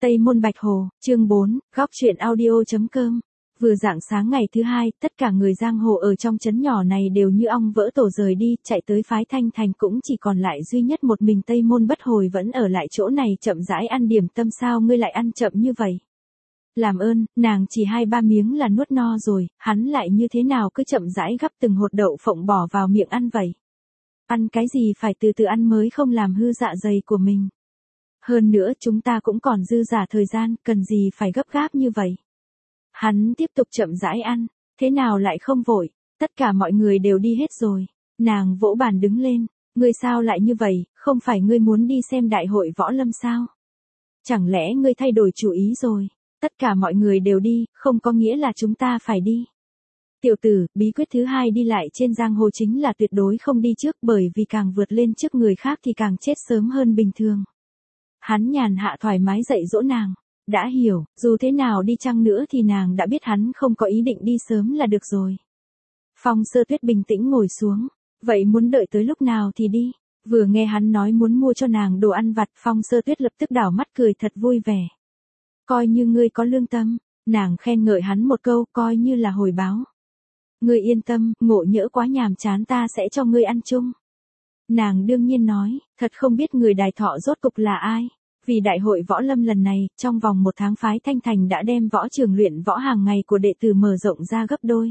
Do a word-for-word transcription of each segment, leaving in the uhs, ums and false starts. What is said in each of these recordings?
Tây Môn Bạch Hồ, chương bốn, góc truyện audio.com. Vừa rạng sáng ngày thứ hai, tất cả người giang hồ ở trong trấn nhỏ này đều như ong vỡ tổ rời đi, chạy tới phái Thanh Thành, cũng chỉ còn lại duy nhất một mình Tây Môn Bất Hồi vẫn ở lại chỗ này chậm rãi ăn điểm tâm. Sao ngươi lại ăn chậm như vậy? Làm ơn, nàng chỉ hai ba miếng là nuốt no rồi, hắn lại như thế nào cứ chậm rãi gắp từng hột đậu phộng bỏ vào miệng ăn vậy? Ăn cái gì phải từ từ ăn mới không làm hư dạ dày của mình. Hơn nữa chúng ta cũng còn dư giả thời gian, cần gì phải gấp gáp như vậy. Hắn tiếp tục chậm rãi ăn, thế nào lại không vội, tất cả mọi người đều đi hết rồi. Nàng vỗ bàn đứng lên, ngươi sao lại như vậy, không phải ngươi muốn đi xem đại hội võ lâm sao? Chẳng lẽ ngươi thay đổi chủ ý rồi, tất cả mọi người đều đi, không có nghĩa là chúng ta phải đi. Tiểu tử, bí quyết thứ hai đi lại trên giang hồ chính là tuyệt đối không đi trước, bởi vì càng vượt lên trước người khác thì càng chết sớm hơn bình thường. Hắn nhàn hạ thoải mái dạy dỗ nàng. Đã hiểu, dù thế nào đi chăng nữa thì nàng đã biết hắn không có ý định đi sớm là được rồi. Phong Sơ Tuyết bình tĩnh ngồi xuống. Vậy muốn đợi tới lúc nào thì đi. Vừa nghe hắn nói muốn mua cho nàng đồ ăn vặt, Phong Sơ Tuyết lập tức đảo mắt cười thật vui vẻ. Coi như ngươi có lương tâm. Nàng khen ngợi hắn một câu, coi như là hồi báo. Ngươi yên tâm, ngộ nhỡ quá nhàm chán ta sẽ cho ngươi ăn chung. Nàng đương nhiên nói, thật không biết người đài thọ rốt cục là ai. Vì đại hội võ lâm lần này, trong vòng một tháng phái Thanh Thành đã đem võ trường luyện võ hàng ngày của đệ tử mở rộng ra gấp đôi.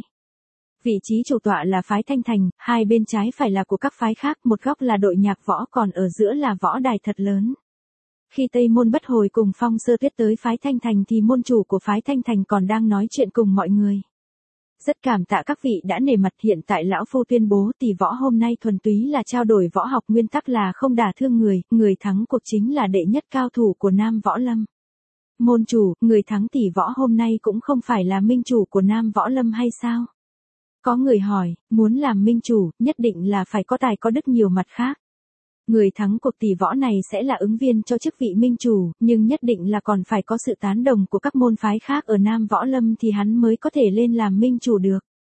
Vị trí chủ tọa là phái Thanh Thành, hai bên trái phải là của các phái khác, một góc là đội nhạc võ, còn ở giữa là võ đài thật lớn. Khi Tây Môn Bất Hồi cùng Phong Sơ Tuyết tới phái Thanh Thành thì môn chủ của phái Thanh Thành còn đang nói chuyện cùng mọi người. Rất cảm tạ các vị đã nể mặt, hiện tại lão phu tuyên bố tỷ võ hôm nay thuần túy là trao đổi võ học, nguyên tắc là không đả thương người, người thắng cuộc chính là đệ nhất cao thủ của Nam Võ Lâm. Môn chủ, người thắng tỷ võ hôm nay cũng không phải là minh chủ của Nam Võ Lâm hay sao? Có người hỏi, muốn làm minh chủ, nhất định là phải có tài có đức nhiều mặt khác. Người thắng cuộc tỷ võ này sẽ là ứng viên cho chức vị minh chủ, nhưng nhất định là còn phải có sự tán đồng của các môn phái khác ở Nam Võ Lâm thì hắn mới có thể lên làm minh chủ được.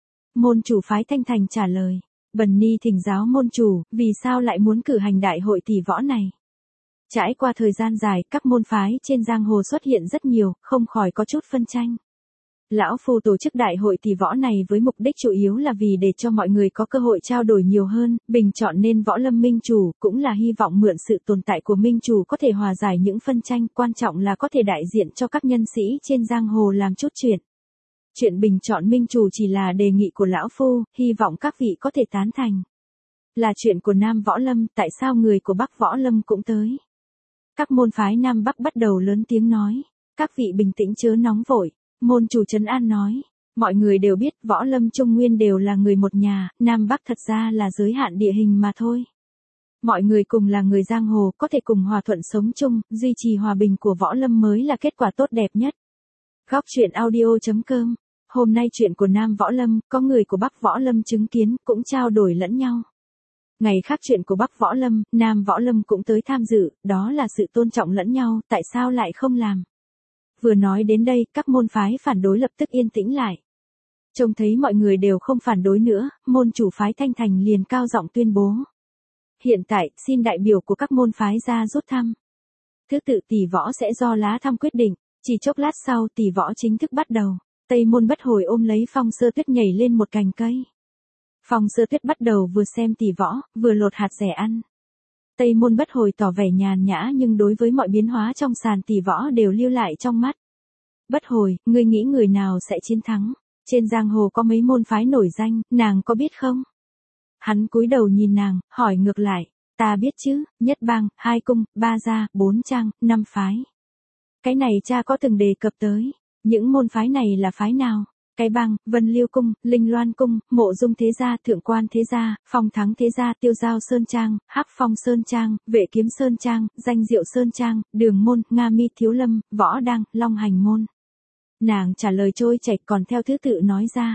Môn chủ phái Thanh Thành trả lời, Bần Ni thỉnh giáo môn chủ, vì sao lại muốn cử hành đại hội tỷ võ này? Trải qua thời gian dài, các môn phái trên giang hồ xuất hiện rất nhiều, không khỏi có chút phân tranh. Lão phu tổ chức đại hội tỷ võ này với mục đích chủ yếu là vì để cho mọi người có cơ hội trao đổi nhiều hơn, bình chọn nên võ lâm minh chủ, cũng là hy vọng mượn sự tồn tại của minh chủ có thể hòa giải những phân tranh, quan trọng là có thể đại diện cho các nhân sĩ trên giang hồ làm chút chuyện. Chuyện bình chọn minh chủ chỉ là đề nghị của lão phu, hy vọng các vị có thể tán thành. Là chuyện của Nam Võ Lâm, tại sao người của Bắc Võ Lâm cũng tới? Các môn phái Nam Bắc bắt đầu lớn tiếng nói, các vị bình tĩnh chớ nóng vội. Môn chủ Trấn An nói, mọi người đều biết võ lâm Trung Nguyên đều là người một nhà, Nam Bắc thật ra là giới hạn địa hình mà thôi. Mọi người cùng là người giang hồ, có thể cùng hòa thuận sống chung, duy trì hòa bình của võ lâm mới là kết quả tốt đẹp nhất. Góc truyện audio.com. Hôm nay chuyện của Nam Võ Lâm, có người của Bắc Võ Lâm chứng kiến, cũng trao đổi lẫn nhau. Ngày khác chuyện của Bắc Võ Lâm, Nam Võ Lâm cũng tới tham dự, đó là sự tôn trọng lẫn nhau, tại sao lại không làm? Vừa nói đến đây, các môn phái phản đối lập tức yên tĩnh lại. Trông thấy mọi người đều không phản đối nữa, môn chủ phái Thanh Thành liền cao giọng tuyên bố. Hiện tại, xin đại biểu của các môn phái ra rút thăm. Thứ tự tỷ võ sẽ do lá thăm quyết định, chỉ chốc lát sau tỷ võ chính thức bắt đầu. Tây Môn Bất Hồi ôm lấy Phong Sơ Tuyết nhảy lên một cành cây. Phong Sơ Tuyết bắt đầu vừa xem tỷ võ, vừa lột hạt dẻ ăn. Tây Môn Bất Hồi tỏ vẻ nhàn nhã nhưng đối với mọi biến hóa trong sàn tỷ võ đều lưu lại trong mắt. Bất Hồi, ngươi nghĩ người nào sẽ chiến thắng? Trên giang hồ có mấy môn phái nổi danh, nàng có biết không? Hắn cúi đầu nhìn nàng, hỏi ngược lại, ta biết chứ, nhất bang, hai cung, ba gia, bốn trang, năm phái. Cái này cha có từng đề cập tới. Những môn phái này là phái nào? Cái bang, Vân Liêu Cung, Linh Loan Cung, Mộ Dung Thế Gia, Thượng Quan Thế Gia, Phong Thắng Thế Gia, Tiêu Giao Sơn Trang, Hắc Phong Sơn Trang, Vệ Kiếm Sơn Trang, Danh Diệu Sơn Trang, Đường Môn, Nga Mi Thiếu Lâm, Võ Đăng, Long Hành Môn. Nàng trả lời trôi chảy còn theo thứ tự nói ra.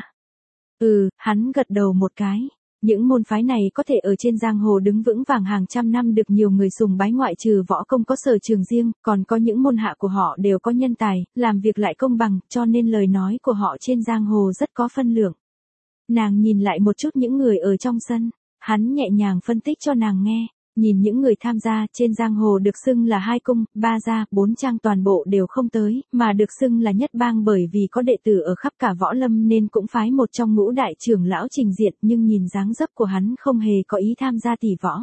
Ừ, hắn gật đầu một cái. Những môn phái này có thể ở trên giang hồ đứng vững vàng hàng trăm năm được nhiều người sùng bái, ngoại trừ võ công có sở trường riêng, còn có những môn hạ của họ đều có nhân tài, làm việc lại công bằng, cho nên lời nói của họ trên giang hồ rất có phân lượng. Nàng nhìn lại một chút những người ở trong sân, hắn nhẹ nhàng phân tích cho nàng nghe. Nhìn những người tham gia trên giang hồ được xưng là hai cung, ba gia, bốn trang toàn bộ đều không tới, mà được xưng là nhất bang bởi vì có đệ tử ở khắp cả võ lâm nên cũng phái một trong ngũ đại trưởng lão trình diện, nhưng nhìn dáng dấp của hắn không hề có ý tham gia tỷ võ.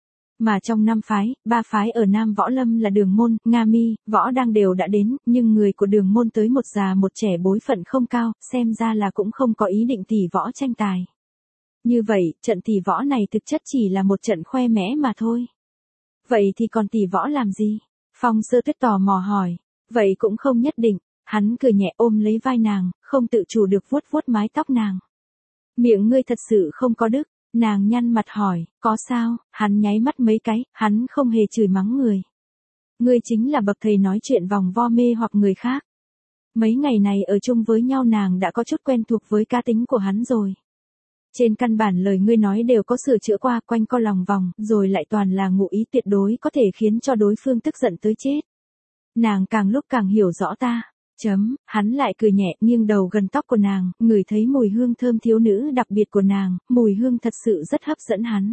Mà trong năm phái, ba phái ở Nam Võ Lâm là Đường Môn, Nga Mi, Võ Đang đều đã đến, nhưng người của Đường Môn tới một già một trẻ bối phận không cao, xem ra là cũng không có ý định tỷ võ tranh tài. Như vậy, trận tỷ võ này thực chất chỉ là một trận khoe mẽ mà thôi. Vậy thì còn tỷ võ làm gì? Phong Sơ Tuyết tò mò hỏi. Vậy cũng không nhất định, hắn cười nhẹ ôm lấy vai nàng, không tự chủ được vuốt vuốt mái tóc nàng. Miệng ngươi thật sự không có đức. Nàng nhăn mặt hỏi, có sao? Hắn nháy mắt mấy cái, hắn không hề chửi mắng người. Ngươi chính là bậc thầy nói chuyện vòng vo mê hoặc người khác. Mấy ngày này ở chung với nhau nàng đã có chút quen thuộc với cá tính của hắn rồi. Trên căn bản lời ngươi nói đều có sửa chữa qua, quanh co lòng vòng, rồi lại toàn là ngụ ý, tuyệt đối có thể khiến cho đối phương tức giận tới chết. Nàng càng lúc càng hiểu rõ ta. Chấm, hắn lại cười nhẹ, nghiêng đầu gần tóc của nàng, ngửi thấy mùi hương thơm thiếu nữ đặc biệt của nàng, mùi hương thật sự rất hấp dẫn hắn.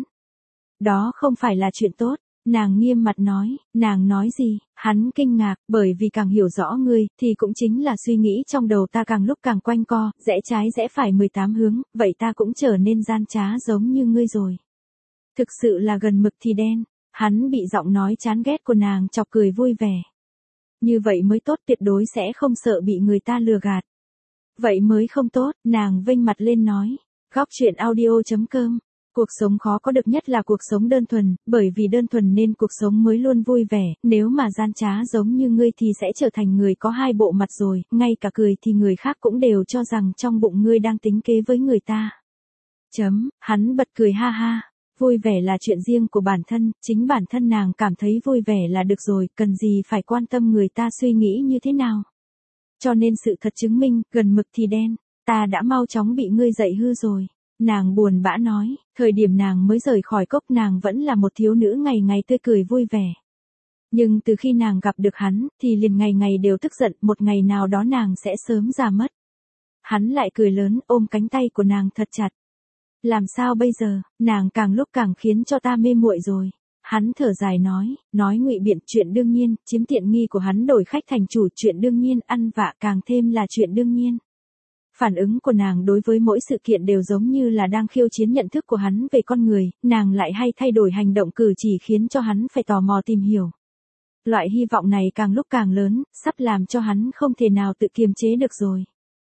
Đó không phải là chuyện tốt, nàng nghiêm mặt nói. Nàng nói gì? Hắn kinh ngạc, bởi vì càng hiểu rõ ngươi, thì cũng chính là suy nghĩ trong đầu ta càng lúc càng quanh co, rẽ trái rẽ phải mười tám hướng, vậy ta cũng trở nên gian trá giống như ngươi rồi. Thực sự là gần mực thì đen. Hắn bị giọng nói chán ghét của nàng chọc cười vui vẻ. Như vậy mới tốt, tuyệt đối sẽ không sợ bị người ta lừa gạt. Vậy mới không tốt, nàng vênh mặt lên nói. Góc truyện audio chấm com. Cuộc sống khó có được nhất là cuộc sống đơn thuần, bởi vì đơn thuần nên cuộc sống mới luôn vui vẻ, nếu mà gian trá giống như ngươi thì sẽ trở thành người có hai bộ mặt rồi, ngay cả cười thì người khác cũng đều cho rằng trong bụng ngươi đang tính kế với người ta. Chấm, hắn bật cười ha ha. Vui vẻ là chuyện riêng của bản thân, chính bản thân nàng cảm thấy vui vẻ là được rồi, cần gì phải quan tâm người ta suy nghĩ như thế nào. Cho nên sự thật chứng minh, gần mực thì đen, ta đã mau chóng bị ngươi dạy hư rồi. Nàng buồn bã nói, thời điểm nàng mới rời khỏi cốc nàng vẫn là một thiếu nữ ngày ngày tươi cười vui vẻ. Nhưng từ khi nàng gặp được hắn, thì liền ngày ngày đều tức giận, một ngày nào đó nàng sẽ sớm già mất. Hắn lại cười lớn, ôm cánh tay của nàng thật chặt. Làm sao bây giờ, nàng càng lúc càng khiến cho ta mê muội rồi. Hắn thở dài nói, nói ngụy biện, chuyện đương nhiên, chiếm tiện nghi của hắn đổi khách thành chủ, chuyện đương nhiên, ăn vạ càng thêm là chuyện đương nhiên. Phản ứng của nàng đối với mỗi sự kiện đều giống như là đang khiêu chiến nhận thức của hắn về con người, nàng lại hay thay đổi hành động cử chỉ khiến cho hắn phải tò mò tìm hiểu. Loại hy vọng này càng lúc càng lớn, sắp làm cho hắn không thể nào tự kiềm chế được rồi.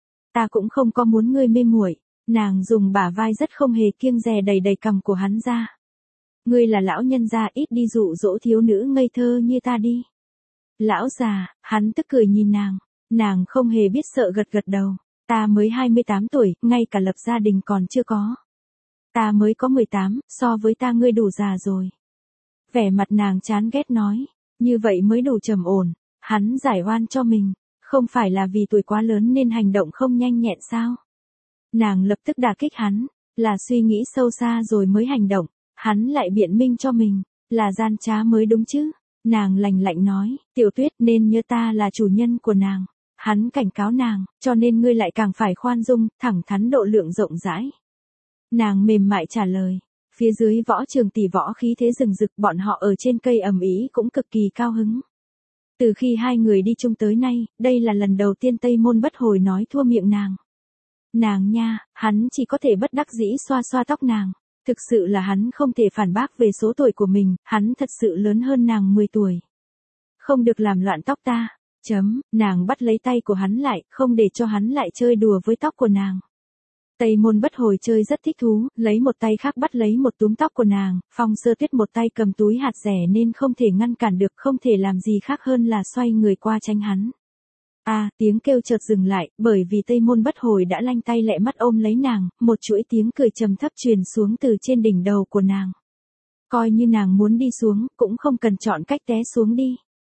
Ta cũng không có muốn ngươi mê muội. Nàng dùng bả vai rất không hề kiêng dè đầy đầy cằm của hắn ra. Ngươi là lão nhân gia, ít đi dụ dỗ thiếu nữ ngây thơ như ta đi. Lão già, hắn tức cười nhìn nàng. Nàng không hề biết sợ gật gật đầu. Ta mới hai mươi tám tuổi, ngay cả lập gia đình còn chưa có. Ta mới có mười tám, so với ta ngươi đủ già rồi. Vẻ mặt nàng chán ghét nói. Như vậy mới đủ trầm ổn. Hắn giải oan cho mình. Không phải là vì tuổi quá lớn nên hành động không nhanh nhẹn sao? Nàng lập tức đả kích hắn, là suy nghĩ sâu xa rồi mới hành động, hắn lại biện minh cho mình, là gian trá mới đúng chứ. Nàng lạnh lạnh nói, Tiểu Tuyết nên nhớ ta là chủ nhân của nàng. Hắn cảnh cáo nàng, cho nên ngươi lại càng phải khoan dung, thẳng thắn độ lượng rộng rãi. Nàng mềm mại trả lời, phía dưới võ trường tỷ võ khí thế rừng rực, bọn họ ở trên cây ầm ĩ cũng cực kỳ cao hứng. Từ khi hai người đi chung tới nay, đây là lần đầu tiên Tây Môn Bất Hồi nói thua miệng nàng. Nàng nha, hắn chỉ có thể bất đắc dĩ xoa xoa tóc nàng. Thực sự là hắn không thể phản bác về số tuổi của mình, hắn thật sự lớn hơn nàng mười tuổi. Không được làm loạn tóc ta. Chấm, nàng bắt lấy tay của hắn lại, không để cho hắn lại chơi đùa với tóc của nàng. Tây Môn Bất Hồi chơi rất thích thú, lấy một tay khác bắt lấy một túm tóc của nàng, Phong Sơ Tuyết một tay cầm túi hạt rẻ nên không thể ngăn cản được, không thể làm gì khác hơn là xoay người qua tránh hắn. À, tiếng kêu chợt dừng lại, bởi vì Tây Môn Bất Hồi đã lanh tay lẹ mắt ôm lấy nàng, một chuỗi tiếng cười trầm thấp truyền xuống từ trên đỉnh đầu của nàng. Coi như nàng muốn đi xuống, cũng không cần chọn cách té xuống đi.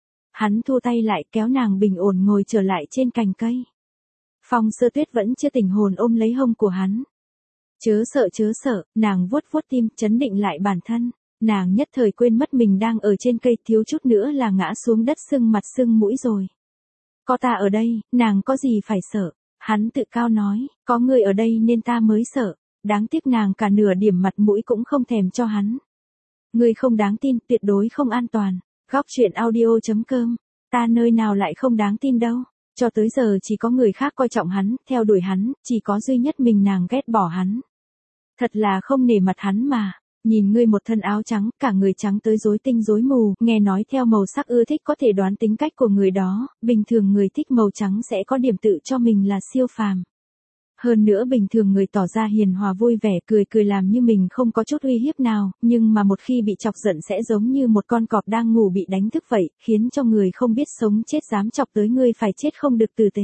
Hắn thu tay lại kéo nàng bình ổn ngồi trở lại trên cành cây. Phong Sơ Tuyết vẫn chưa tỉnh hồn ôm lấy hông của hắn. Chớ sợ chớ sợ, nàng vuốt vuốt tim, trấn định lại bản thân. Nàng nhất thời quên mất mình đang ở trên cây, thiếu chút nữa là ngã xuống đất sưng mặt sưng mũi rồi. Có ta ở đây, nàng có gì phải sợ. Hắn tự cao nói, có người ở đây nên ta mới sợ. Đáng tiếc nàng cả nửa điểm mặt mũi cũng không thèm cho hắn. Ngươi không đáng tin, tuyệt đối không an toàn. Góc chuyện audio chấm com. Ta nơi nào lại không đáng tin đâu. Cho tới giờ chỉ có người khác coi trọng hắn, theo đuổi hắn, chỉ có duy nhất mình nàng ghét bỏ hắn. Thật là không nể mặt hắn mà. Nhìn ngươi một thân áo trắng, cả người trắng tới rối tinh rối mù, nghe nói theo màu sắc ưa thích có thể đoán tính cách của người đó, bình thường người thích màu trắng sẽ có điểm tự cho mình là siêu phàm. Hơn nữa bình thường người tỏ ra hiền hòa vui vẻ cười cười làm như mình không có chút uy hiếp nào, nhưng mà một khi bị chọc giận sẽ giống như một con cọp đang ngủ bị đánh thức vậy, khiến cho người không biết sống chết dám chọc tới ngươi phải chết không được tử tế.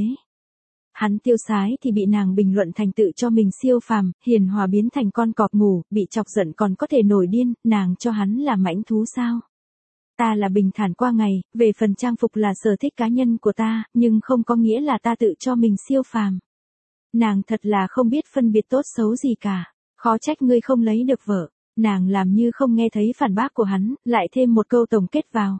Hắn tiêu sái thì bị nàng bình luận thành tự cho mình siêu phàm, hiền hòa biến thành con cọp ngủ, bị chọc giận còn có thể nổi điên, nàng cho hắn là mãnh thú sao? Ta là bình thản qua ngày, về phần trang phục là sở thích cá nhân của ta, nhưng không có nghĩa là ta tự cho mình siêu phàm. Nàng thật là không biết phân biệt tốt xấu gì cả, khó trách ngươi không lấy được vợ. Nàng làm như không nghe thấy phản bác của hắn, lại thêm một câu tổng kết vào.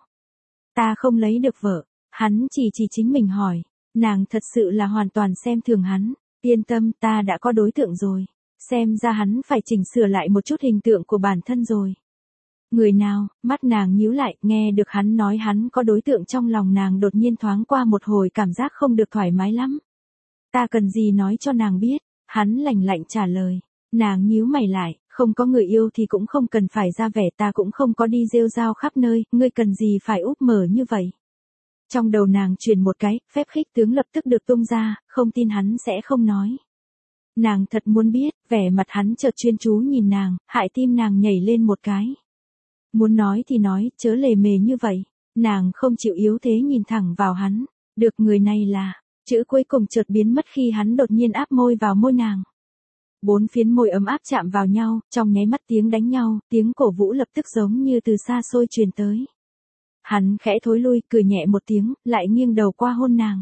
Ta không lấy được vợ, hắn chỉ chỉ chính mình hỏi. Nàng thật sự là hoàn toàn xem thường hắn. Yên tâm, ta đã có đối tượng rồi. Xem ra hắn phải chỉnh sửa lại một chút hình tượng của bản thân rồi. Người nào? Mắt nàng nhíu lại, nghe được hắn nói hắn có đối tượng trong lòng nàng đột nhiên thoáng qua một hồi cảm giác không được thoải mái lắm. Ta cần gì nói cho nàng biết? Hắn lạnh lạnh trả lời. Nàng nhíu mày lại, không có người yêu thì cũng không cần phải ra vẻ, ta cũng không có đi rêu rao khắp nơi, ngươi cần gì phải úp mở như vậy? Trong đầu nàng truyền một cái, phép khích tướng lập tức được tung ra, không tin hắn sẽ không nói. Nàng thật muốn biết, vẻ mặt hắn chợt chuyên chú nhìn nàng, hại tim nàng nhảy lên một cái. Muốn nói thì nói, chớ lề mề như vậy. Nàng không chịu yếu thế nhìn thẳng vào hắn. Được, người này là, chữ cuối cùng chợt biến mất khi hắn đột nhiên áp môi vào môi nàng. Bốn phiến môi ấm áp chạm vào nhau, trong nháy mắt tiếng đánh nhau, tiếng cổ vũ lập tức giống như từ xa xôi truyền tới. Hắn khẽ thối lui, cười nhẹ một tiếng, lại nghiêng đầu qua hôn nàng.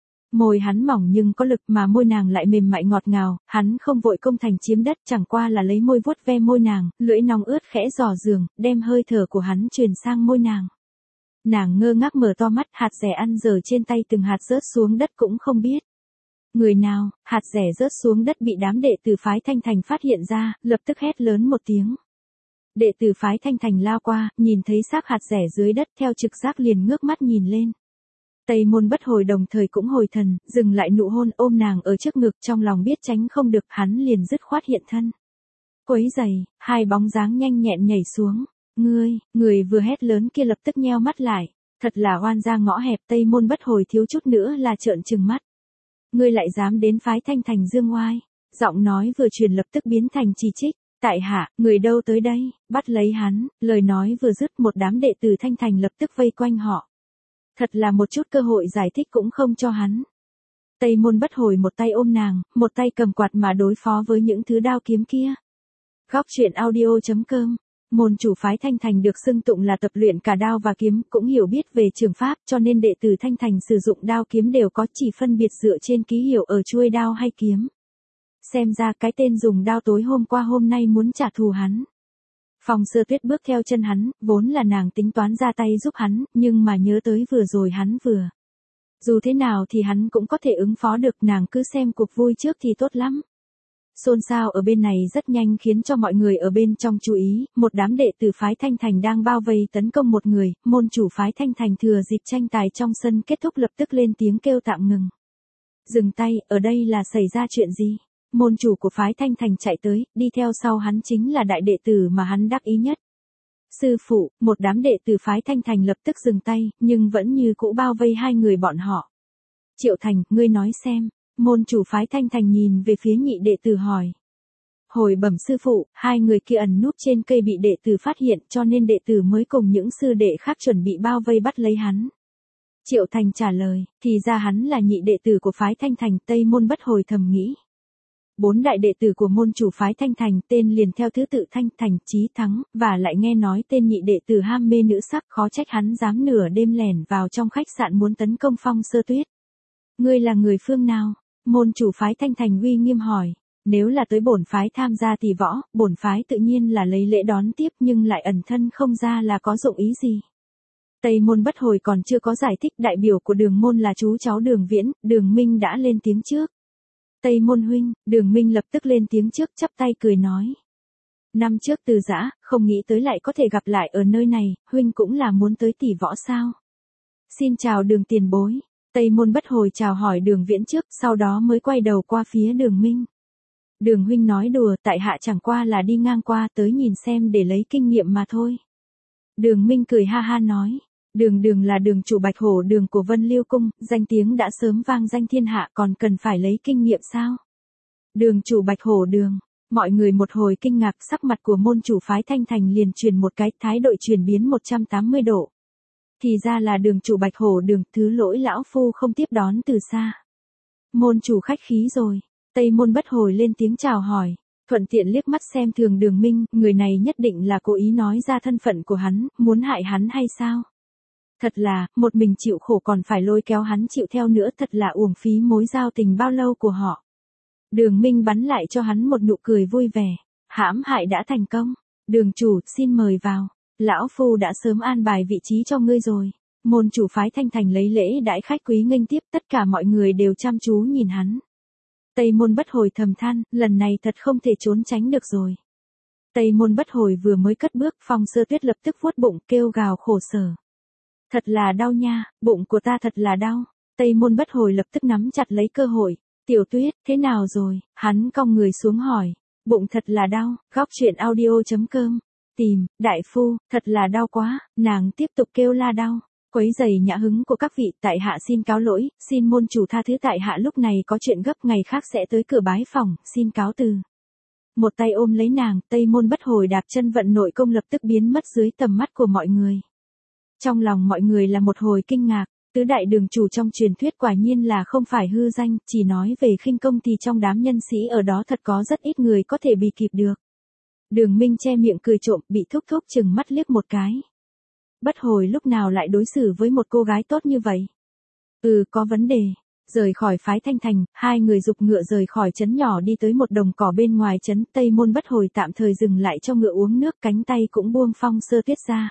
Môi hắn mỏng nhưng có lực mà môi nàng lại mềm mại ngọt ngào, hắn không vội công thành chiếm đất, chẳng qua là lấy môi vuốt ve môi nàng, lưỡi nóng ướt khẽ dò giường, đem hơi thở của hắn truyền sang môi nàng. Nàng ngơ ngác mở to mắt, hạt dẻ ăn dở trên tay từng hạt rớt xuống đất cũng không biết. Người nào? Hạt dẻ rớt xuống đất bị đám đệ tử phái Thanh Thành phát hiện ra, lập tức hét lớn một tiếng. Đệ tử phái Thanh Thành lao qua, nhìn thấy xác hạt dẻ dưới đất theo trực giác liền ngước mắt nhìn lên. Tây Môn Bất Hồi đồng thời cũng hồi thần, dừng lại nụ hôn ôm nàng ở trước ngực trong lòng biết tránh không được hắn liền dứt khoát hiện thân. Quấy giày, hai bóng dáng nhanh nhẹn nhảy xuống. Ngươi, người vừa hét lớn kia lập tức nheo mắt lại. Thật là oan gia ngõ hẹp, Tây Môn Bất Hồi thiếu chút nữa là trợn trừng mắt. Ngươi lại dám đến phái Thanh Thành dương oai. Giọng nói vừa truyền lập tức biến thành chỉ trích. Tại hạ, người đâu tới đây, bắt lấy hắn, lời nói vừa dứt một đám đệ tử Thanh Thành lập tức vây quanh họ. Thật là một chút cơ hội giải thích cũng không cho hắn. Tây Môn Bất Hồi một tay ôm nàng, một tay cầm quạt mà đối phó với những thứ đao kiếm kia. Góc chuyện audio chấm com. Môn chủ phái Thanh Thành được xưng tụng là tập luyện cả đao và kiếm, cũng hiểu biết về trường pháp, cho nên đệ tử Thanh Thành sử dụng đao kiếm đều có chỉ phân biệt dựa trên ký hiệu ở chuôi đao hay kiếm. Xem ra cái tên dùng đao tối hôm qua hôm nay muốn trả thù hắn. Phong Sơ Tuyết bước theo chân hắn, vốn là nàng tính toán ra tay giúp hắn, nhưng mà nhớ tới vừa rồi hắn vừa. Dù thế nào thì hắn cũng có thể ứng phó được, nàng cứ xem cuộc vui trước thì tốt lắm. Xôn xao ở bên này rất nhanh khiến cho mọi người ở bên trong chú ý, một đám đệ tử phái Thanh Thành đang bao vây tấn công một người, môn chủ phái Thanh Thành thừa dịp tranh tài trong sân kết thúc lập tức lên tiếng kêu tạm ngừng. Dừng tay, ở đây là xảy ra chuyện gì? Môn chủ của phái Thanh Thành chạy tới, đi theo sau hắn chính là đại đệ tử mà hắn đắc ý nhất. Sư phụ, một đám đệ tử phái Thanh Thành lập tức dừng tay, nhưng vẫn như cũ bao vây hai người bọn họ. Triệu Thành, ngươi nói xem, môn chủ phái Thanh Thành nhìn về phía nhị đệ tử hỏi. Hồi bẩm sư phụ, hai người kia ẩn núp trên cây bị đệ tử phát hiện cho nên đệ tử mới cùng những sư đệ khác chuẩn bị bao vây bắt lấy hắn. Triệu Thành trả lời, thì ra hắn là nhị đệ tử của phái Thanh Thành. Tây Môn Bất Hồi thầm nghĩ. Bốn đại đệ tử của môn chủ phái Thanh Thành tên liền theo thứ tự Thanh Thành, Chí Thắng, và lại nghe nói tên nhị đệ tử ham mê nữ sắc, khó trách hắn dám nửa đêm lẻn vào trong khách sạn muốn tấn công Phong Sơ Tuyết. Ngươi là người phương nào? Môn chủ phái Thanh Thành uy nghiêm hỏi. Nếu là tới bổn phái tham gia tỷ võ, bổn phái tự nhiên là lấy lễ đón tiếp nhưng lại ẩn thân không ra là có dụng ý gì. Tây Môn Bất Hồi còn chưa có giải thích, đại biểu của Đường môn là chú cháu Đường Viễn, Đường Minh đã lên tiếng trước. Tây Môn huynh, Đường Minh lập tức lên tiếng trước chắp tay cười nói. năm trước từ giã, không nghĩ tới lại có thể gặp lại ở nơi này, huynh cũng là muốn tới tỷ võ sao? Xin chào Đường tiền bối. Tây Môn Bất Hồi chào hỏi Đường Viễn trước, sau đó mới quay đầu qua phía Đường Minh. Đường huynh nói đùa, tại hạ chẳng qua là đi ngang qua tới nhìn xem để lấy kinh nghiệm mà thôi. Đường Minh cười ha ha nói, Đường Đường là đường chủ Bạch Hổ Đường của Vân Liêu Cung, danh tiếng đã sớm vang danh thiên hạ, còn cần phải lấy kinh nghiệm sao? Đường chủ Bạch Hổ Đường, mọi người một hồi kinh ngạc, sắc mặt của môn chủ phái Thanh Thành liền chuyển một cái, thái độ chuyển biến một trăm tám mươi độ. Thì ra là đường chủ Bạch Hổ Đường, thứ lỗi lão phu không tiếp đón từ xa. Môn chủ khách khí rồi. Tây Môn Bất Hồi lên tiếng chào hỏi, thuận tiện liếc mắt xem thường Đường Minh, người này nhất định là cố ý nói ra thân phận của hắn, muốn hại hắn hay sao? Thật là, một mình chịu khổ còn phải lôi kéo hắn chịu theo nữa, thật là uổng phí mối giao tình bao lâu của họ. Đường Minh bắn lại cho hắn một nụ cười vui vẻ, hãm hại đã thành công. Đường chủ, xin mời vào, lão phu đã sớm an bài vị trí cho ngươi rồi. Môn chủ phái Thanh Thành lấy lễ đãi khách quý nghênh tiếp, tất cả mọi người đều chăm chú nhìn hắn. Tây Môn Bất Hồi thầm than, lần này thật không thể trốn tránh được rồi. Tây Môn Bất Hồi vừa mới cất bước, Phong Sơ Tuyết lập tức vuốt bụng kêu gào khổ sở. Thật là đau nha, bụng của ta thật là đau. Tây Môn Bất Hồi lập tức nắm chặt lấy cơ hội. Tiểu Tuyết, thế nào rồi? Hắn cong người xuống hỏi. Bụng thật là đau, góc truyện audio chấm com. Tìm, đại phu, thật là đau quá, nàng tiếp tục kêu la đau. Quấy giày nhã hứng của các vị, tại hạ xin cáo lỗi, xin môn chủ tha thứ, tại hạ lúc này có chuyện gấp, ngày khác sẽ tới cửa bái phòng, xin cáo từ. Một tay ôm lấy nàng, Tây Môn Bất Hồi đạp chân vận nội công lập tức biến mất dưới tầm mắt của mọi người. Trong lòng mọi người là một hồi kinh ngạc, tứ đại đường chủ trong truyền thuyết quả nhiên là không phải hư danh, chỉ nói về khinh công thì trong đám nhân sĩ ở đó thật có rất ít người có thể bị kịp được. Đường Minh che miệng cười trộm, bị thúc thúc chừng mắt liếc một cái. Bất Hồi lúc nào lại đối xử với một cô gái tốt như vậy? Ừ, có vấn đề. Rời khỏi phái Thanh Thành, hai người giục ngựa rời khỏi trấn nhỏ đi tới một đồng cỏ bên ngoài trấn. Tây Môn Bất Hồi tạm thời dừng lại cho ngựa uống nước, cánh tay cũng buông Phong Sơ Tuyết ra.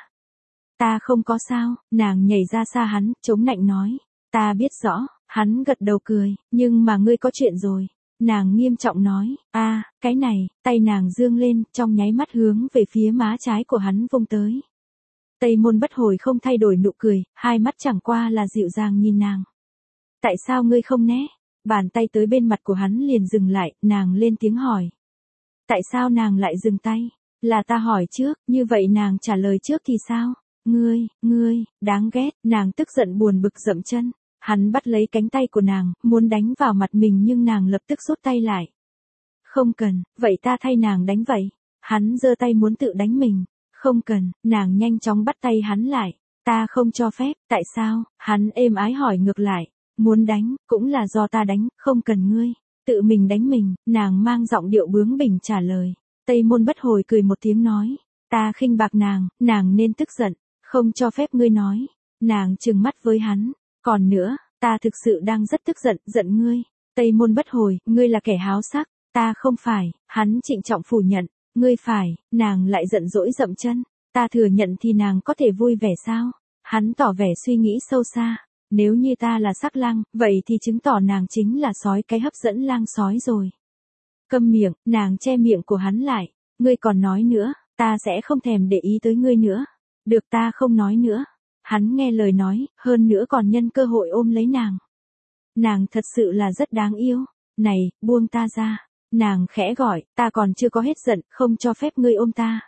Ta không có sao, nàng nhảy ra xa hắn, chống nạnh nói. Ta biết rõ, hắn gật đầu cười, nhưng mà ngươi có chuyện rồi. Nàng nghiêm trọng nói, a, à, cái này, tay nàng dương lên, trong nháy mắt hướng về phía má trái của hắn vung tới. Tây Môn Bất Hồi không thay đổi nụ cười, hai mắt chẳng qua là dịu dàng nhìn nàng. Tại sao ngươi không né? Bàn tay tới bên mặt của hắn liền dừng lại, nàng lên tiếng hỏi. Tại sao nàng lại dừng tay? Là ta hỏi trước, như vậy nàng trả lời trước thì sao? Ngươi, ngươi, đáng ghét, nàng tức giận buồn bực dậm chân. Hắn bắt lấy cánh tay của nàng, muốn đánh vào mặt mình nhưng nàng lập tức rút tay lại. Không cần, vậy ta thay nàng đánh vậy. Hắn giơ tay muốn tự đánh mình. Không cần, nàng nhanh chóng bắt tay hắn lại. Ta không cho phép, tại sao? Hắn êm ái hỏi ngược lại. Muốn đánh, cũng là do ta đánh, không cần ngươi. Tự mình đánh mình, nàng mang giọng điệu bướng bỉnh trả lời. Tây Môn Bất Hồi cười một tiếng nói. Ta khinh bạc nàng, nàng nên tức giận. Không cho phép ngươi nói. Nàng trừng mắt với hắn. Còn nữa, ta thực sự đang rất tức giận, giận ngươi. Tây Môn Bất Hồi, ngươi là kẻ háo sắc. Ta không phải, hắn trịnh trọng phủ nhận. Ngươi phải, nàng lại giận dỗi dậm chân. Ta thừa nhận thì nàng có thể vui vẻ sao? Hắn tỏ vẻ suy nghĩ sâu xa. Nếu như ta là sắc lang, vậy thì chứng tỏ nàng chính là sói cái hấp dẫn lang sói rồi. Câm miệng, nàng che miệng của hắn lại. Ngươi còn nói nữa, ta sẽ không thèm để ý tới ngươi nữa. Được, ta không nói nữa. Hắn nghe lời nói, hơn nữa còn nhân cơ hội ôm lấy nàng. Nàng thật sự là rất đáng yêu. Này, buông ta ra. Nàng khẽ gọi, ta còn chưa có hết giận, không cho phép ngươi ôm ta.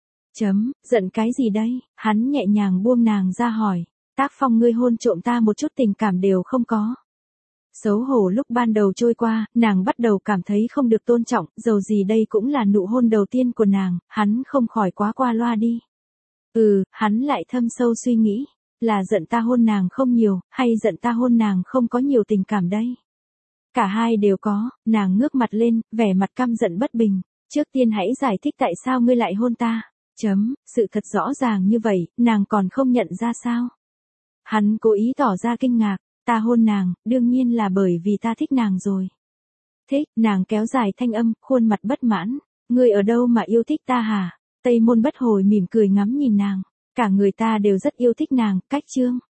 Chấm, giận cái gì đây? Hắn nhẹ nhàng buông nàng ra hỏi. Tác phong ngươi hôn trộm ta một chút tình cảm đều không có. Xấu hổ lúc ban đầu trôi qua, nàng bắt đầu cảm thấy không được tôn trọng, dầu gì đây cũng là nụ hôn đầu tiên của nàng, hắn không khỏi quá qua loa đi. Ừ, hắn lại thâm sâu suy nghĩ, là giận ta hôn nàng không nhiều, hay giận ta hôn nàng không có nhiều tình cảm đây? Cả hai đều có, nàng ngước mặt lên, vẻ mặt căm giận bất bình. Trước tiên hãy giải thích tại sao ngươi lại hôn ta. Chấm, sự thật rõ ràng như vậy, nàng còn không nhận ra sao? Hắn cố ý tỏ ra kinh ngạc, ta hôn nàng, đương nhiên là bởi vì ta thích nàng rồi. Thích, nàng kéo dài thanh âm, khuôn mặt bất mãn. Ngươi ở đâu mà yêu thích ta hả? Tây Môn Bất Hồi mỉm cười ngắm nhìn nàng. Cả người ta đều rất yêu thích nàng, cách chương.